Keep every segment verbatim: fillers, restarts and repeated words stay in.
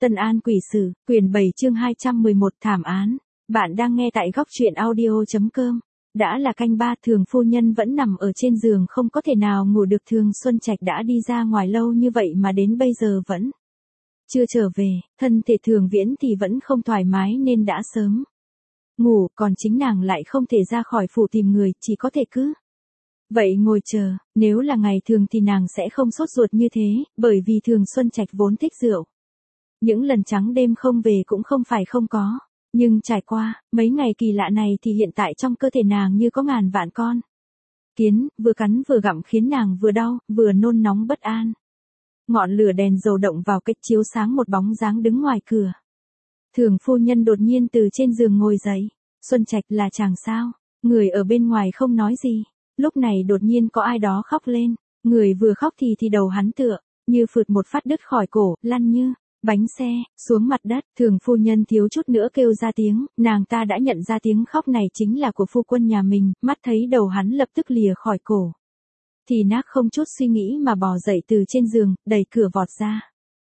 Tân An Quỷ Sử, quyển bảy chương hai trăm mười một thảm án. Bạn đang nghe tại góc truyện audio chấm com. Đã là canh ba, Thường phu nhân vẫn nằm ở trên giường không có thể nào ngủ được. Thường Xuân Trạch đã đi ra ngoài lâu như vậy mà đến bây giờ vẫn chưa trở về, thân thể Thường Viễn thì vẫn không thoải mái nên đã sớm ngủ, còn chính nàng lại không thể ra khỏi phủ tìm người, chỉ có thể cứ vậy ngồi chờ. Nếu là ngày thường thì nàng sẽ không sốt ruột như thế, bởi vì Thường Xuân Trạch vốn thích rượu. Những lần trắng đêm không về cũng không phải không có, nhưng trải qua mấy ngày kỳ lạ này thì hiện tại trong cơ thể nàng như có ngàn vạn con kiến, vừa cắn vừa gặm khiến nàng vừa đau, vừa nôn nóng bất an. Ngọn lửa đèn dầu động vào cách chiếu sáng một bóng dáng đứng ngoài cửa. Thường phu nhân đột nhiên từ trên giường ngồi dậy. Xuân Trạch, là chàng sao? Người ở bên ngoài không nói gì. Lúc này đột nhiên có ai đó khóc lên. Người vừa khóc thì thì đầu hắn tựa như phượt một phát đứt khỏi cổ, lăn như bánh xe xuống mặt đất. Thường phu nhân thiếu chút nữa kêu ra tiếng, nàng ta đã nhận ra tiếng khóc này chính là của phu quân nhà mình. Mắt thấy đầu hắn lập tức lìa khỏi cổ, thì nác không chút suy nghĩ mà bò dậy từ trên giường, đẩy cửa vọt ra.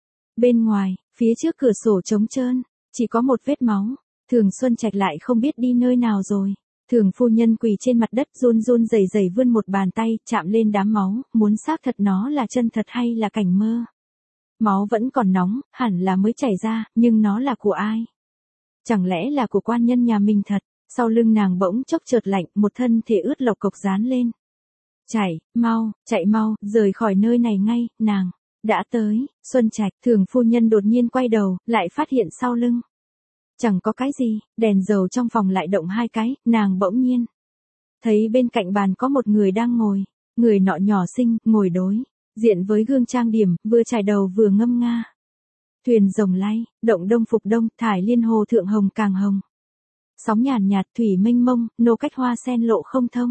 Bên ngoài, phía trước cửa sổ trống trơn, chỉ có một vết máu. Thường Xuân Trạch lại không biết đi nơi nào rồi. Thường phu nhân quỳ trên mặt đất run run rẩy rẩy vươn một bàn tay chạm lên đám máu, muốn xác thật nó là chân thật hay là cảnh mơ. Máu vẫn còn nóng, hẳn là mới chảy ra, nhưng nó là của ai? Chẳng lẽ là của quan nhân nhà mình thật? Sau lưng nàng bỗng chốc chợt lạnh, một thân thể ướt lộc cộc dán lên. Chạy, mau, chạy mau, rời khỏi nơi này ngay, nàng đã tới. Xuân Trạch, Thường phu nhân đột nhiên quay đầu, lại phát hiện sau lưng chẳng có cái gì, đèn dầu trong phòng lại động hai cái, nàng bỗng nhiên thấy bên cạnh bàn có một người đang ngồi. Người nọ nhỏ xinh, ngồi đối diện với gương trang điểm, vừa chải đầu vừa ngâm nga. Thuyền rồng lay, động đông phục đông, thải liên hồ thượng hồng càng hồng. Sóng nhàn nhạt, thủy mênh mông, nô cách hoa sen lộ không thông.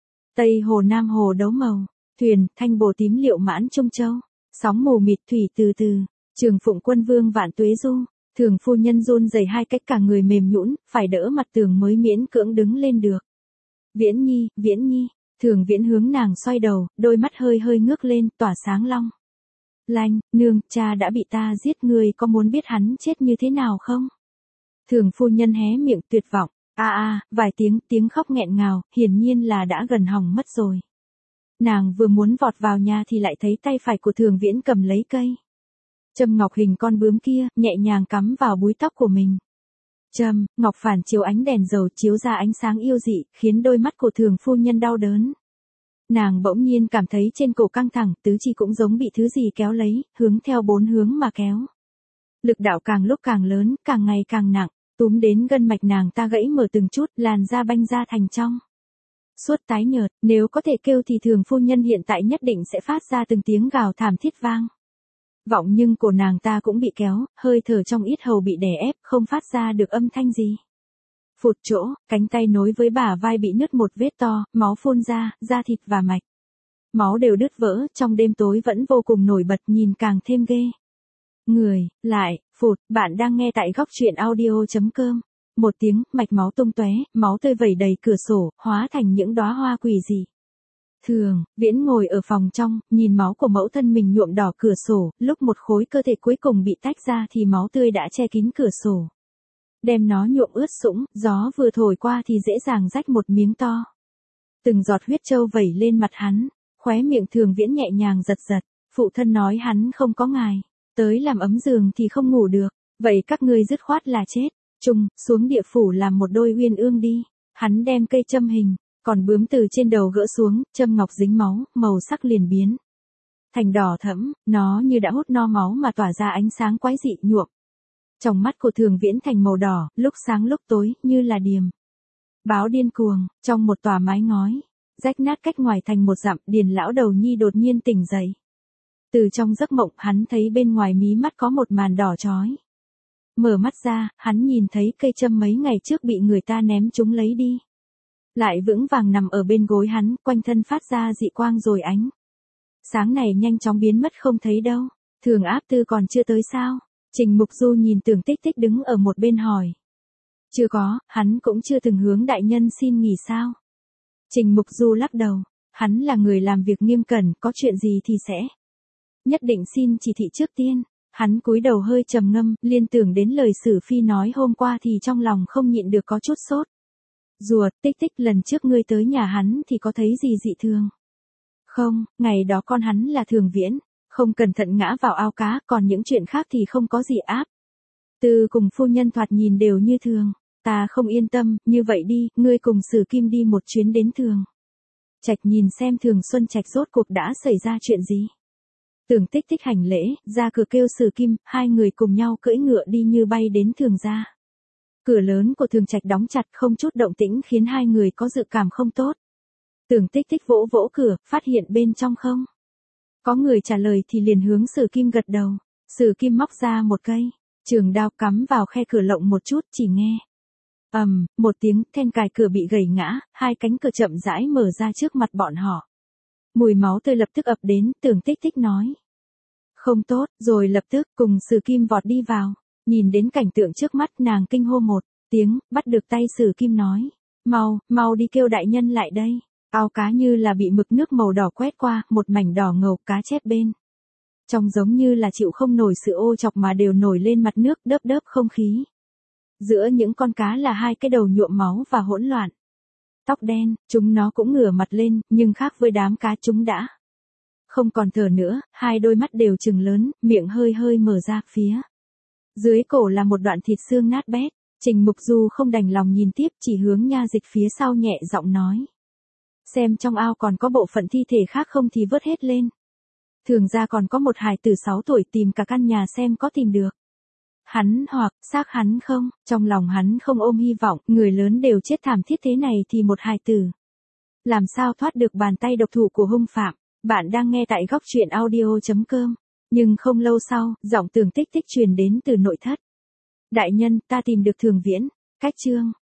Tây hồ nam hồ đấu màu, thuyền, thanh bồ tím liệu mãn trung châu. Sóng mù mịt thủy từ từ, Trường Phụng quân vương vạn tuế du. Thường phu nhân run rẩy hai cách cả người mềm nhũn, phải đỡ mặt tường mới miễn cưỡng đứng lên được. Viễn Nhi, Viễn Nhi. Thường Viễn hướng nàng xoay đầu, đôi mắt hơi hơi ngước lên, tỏa sáng long lanh. Nương, cha đã bị ta giết, người có muốn biết hắn chết như thế nào không? Thường phu nhân hé miệng tuyệt vọng. A a, vài tiếng, tiếng khóc nghẹn ngào, hiển nhiên là đã gần hỏng mất rồi. Nàng vừa muốn vọt vào nhà thì lại thấy tay phải của Thường Viễn cầm lấy cây châm ngọc hình con bướm kia, nhẹ nhàng cắm vào búi tóc của mình. Châm ngọc phản chiếu ánh đèn dầu chiếu ra ánh sáng yêu dị, khiến đôi mắt của Thường phu nhân đau đớn. Nàng bỗng nhiên cảm thấy trên cổ căng thẳng, tứ chi cũng giống bị thứ gì kéo lấy, hướng theo bốn hướng mà kéo. Lực đạo càng lúc càng lớn, càng ngày càng nặng, túm đến gân mạch nàng ta gãy mở từng chút, làn da banh ra thành trong suốt tái nhợt. Nếu có thể kêu thì Thường phu nhân hiện tại nhất định sẽ phát ra từng tiếng gào thảm thiết vang vọng, nhưng cổ nàng ta cũng bị kéo, hơi thở trong yết hầu bị đè ép, không phát ra được âm thanh gì. Phụt chỗ, cánh tay nối với bả vai bị nứt một vết to, máu phun ra, da thịt và mạch máu đều đứt vỡ, trong đêm tối vẫn vô cùng nổi bật, nhìn càng thêm ghê người. Lại, phụt, bạn đang nghe tại góc truyện audio chấm com. Một tiếng, mạch máu tung tóe, máu tươi vẩy đầy cửa sổ, hóa thành những đóa hoa quỷ dị. Thường Viễn ngồi ở phòng trong, nhìn máu của mẫu thân mình nhuộm đỏ cửa sổ, lúc một khối cơ thể cuối cùng bị tách ra thì máu tươi đã che kín cửa sổ, đem nó nhuộm ướt sũng, gió vừa thổi qua thì dễ dàng rách một miếng to. Từng giọt huyết trâu vẩy lên mặt hắn, khóe miệng Thường Viễn nhẹ nhàng giật giật. Phụ thân nói hắn không có ngài tới làm ấm giường thì không ngủ được, vậy các ngươi dứt khoát là chết chung, xuống địa phủ làm một đôi uyên ương đi. Hắn đem cây châm hình còn bướm từ trên đầu gỡ xuống, châm ngọc dính máu, màu sắc liền biến thành đỏ thẫm, nó như đã hút no máu mà tỏa ra ánh sáng quái dị nhuộm trong mắt của Thường Viễn thành màu đỏ, lúc sáng lúc tối, như là điềm báo điên cuồng. Trong một tòa mái ngói rách nát cách ngoài thành một dặm, Điền lão đầu nhi đột nhiên tỉnh dậy. Từ trong giấc mộng, hắn thấy bên ngoài mí mắt có một màn đỏ chói. Mở mắt ra, hắn nhìn thấy cây châm mấy ngày trước bị người ta ném chúng lấy đi, lại vững vàng nằm ở bên gối hắn, quanh thân phát ra dị quang rồi ánh sáng này nhanh chóng biến mất không thấy đâu. Thường áp tư còn chưa tới sao? Trình Mục Du nhìn Tưởng Tích Tích đứng ở một bên hỏi. Chưa có, hắn cũng chưa từng hướng đại nhân xin nghỉ sao? Trình Mục Du lắc đầu, hắn là người làm việc nghiêm cẩn, có chuyện gì thì sẽ nhất định xin chỉ thị trước tiên. Hắn cúi đầu hơi trầm ngâm, liên tưởng đến lời Sử Phi nói hôm qua thì trong lòng không nhịn được có chút sốt. Rùa, tích tích, lần trước ngươi tới nhà hắn thì có thấy gì dị thường? Không, ngày đó con hắn là Thường Viễn, không cẩn thận ngã vào ao cá, còn những chuyện khác thì không có gì áp. Từ cùng phu nhân thoạt nhìn đều như thường. Ta không yên tâm, như vậy đi, ngươi cùng Sử Kim đi một chuyến đến Thường Trạch nhìn xem Thường Xuân Trạch rốt cuộc đã xảy ra chuyện gì. Tưởng Tích Tích hành lễ, ra cửa kêu Sử Kim, hai người cùng nhau cưỡi ngựa đi như bay đến Thường gia. Cửa lớn của Thường Trạch đóng chặt, không chút động tĩnh khiến hai người có dự cảm không tốt. Tưởng Tích Tích vỗ vỗ cửa, phát hiện bên trong không có người trả lời thì liền hướng Sử Kim gật đầu. Sử Kim móc ra một cây trường đao cắm vào khe cửa lộng một chút, chỉ nghe ầm, um, một tiếng, then cài cửa bị gẩy ngã, hai cánh cửa chậm rãi mở ra trước mặt bọn họ. Mùi máu tươi lập tức ập đến, Tưởng Tích Tích nói. Không tốt, rồi lập tức cùng Sử Kim vọt đi vào. Nhìn đến cảnh tượng trước mắt, nàng kinh hô một tiếng, bắt được tay Sử Kim nói. Mau, mau đi kêu đại nhân lại đây. Ao cá như là bị mực nước màu đỏ quét qua, một mảnh đỏ ngầu, cá chép bên trong giống như là chịu không nổi sự ô chọc mà đều nổi lên mặt nước, đớp đớp không khí. Giữa những con cá là hai cái đầu nhuộm máu và hỗn loạn. Tóc đen, chúng nó cũng ngửa mặt lên, nhưng khác với đám cá chúng đã không còn thở nữa, hai đôi mắt đều trừng lớn, miệng hơi hơi mở ra phía dưới cổ là một đoạn thịt xương nát bét. Trình Mục Du không đành lòng nhìn tiếp, chỉ hướng nha dịch phía sau nhẹ giọng nói. Xem trong ao còn có bộ phận thi thể khác không thì vớt hết lên. Thường ra còn có một hài tử sáu tuổi, tìm cả căn nhà xem có tìm được hắn hoặc xác hắn không. Trong lòng hắn không ôm hy vọng, người lớn đều chết thảm thiết thế này thì một hài tử làm sao thoát được bàn tay độc thủ của hung phạm. Bạn đang nghe tại góc truyện audio chấm com. Nhưng không lâu sau, giọng Tưởng Tích Tích truyền đến từ nội thất. Đại nhân, ta tìm được Thường Viễn. Cách chương